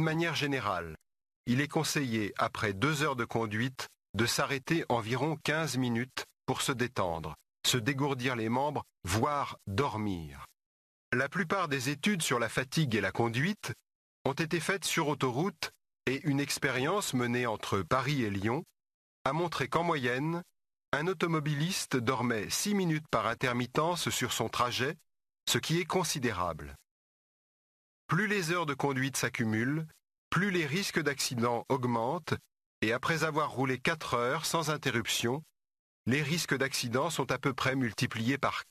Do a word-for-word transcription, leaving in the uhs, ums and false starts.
D'une manière générale, il est conseillé, après deux heures de conduite, de s'arrêter environ quinze minutes pour se détendre, se dégourdir les membres, voire dormir. La plupart des études sur la fatigue et la conduite ont été faites sur autoroute et une expérience menée entre Paris et Lyon a montré qu'en moyenne, un automobiliste dormait six minutes par intermittence sur son trajet, ce qui est considérable. Plus les heures de conduite s'accumulent, plus les risques d'accident augmentent et après avoir roulé quatre heures sans interruption, les risques d'accident sont à peu près multipliés par